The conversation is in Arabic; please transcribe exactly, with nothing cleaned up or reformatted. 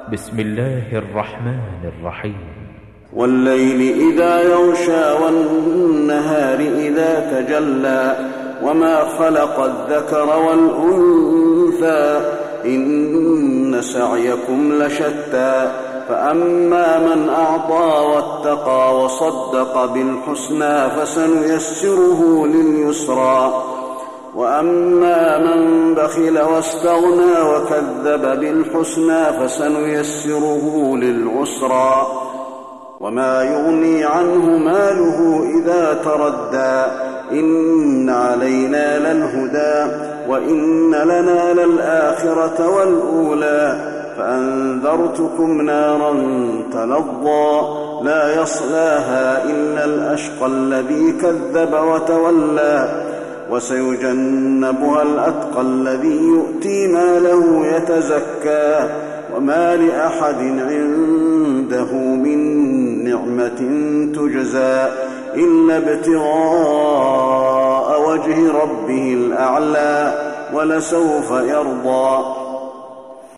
بسم الله الرحمن الرحيم. والليل إذا يغشى والنهار إذا تجلى وما خلق الذكر والأنثى إن سعيكم لشتى فأما من أعطى واتقى وصدق بالحسنى فسنيسره لليسرى وأما من بخل واستغنى وكذب بالحسنى فسنيسره للعسرى وما يغني عنه ماله إذا تردى إن علينا للهدى وإن لنا للآخرة والأولى فأنذرتكم نارا تلظى لا يصلاها إلا الأشقى الذي كذب وتولى وسيجنبها الأتقى الذي يؤتي ماله يتزكى وما لأحد عنده من نعمة تجزى إلا ابتغاء وجه ربه الأعلى ولسوف يرضى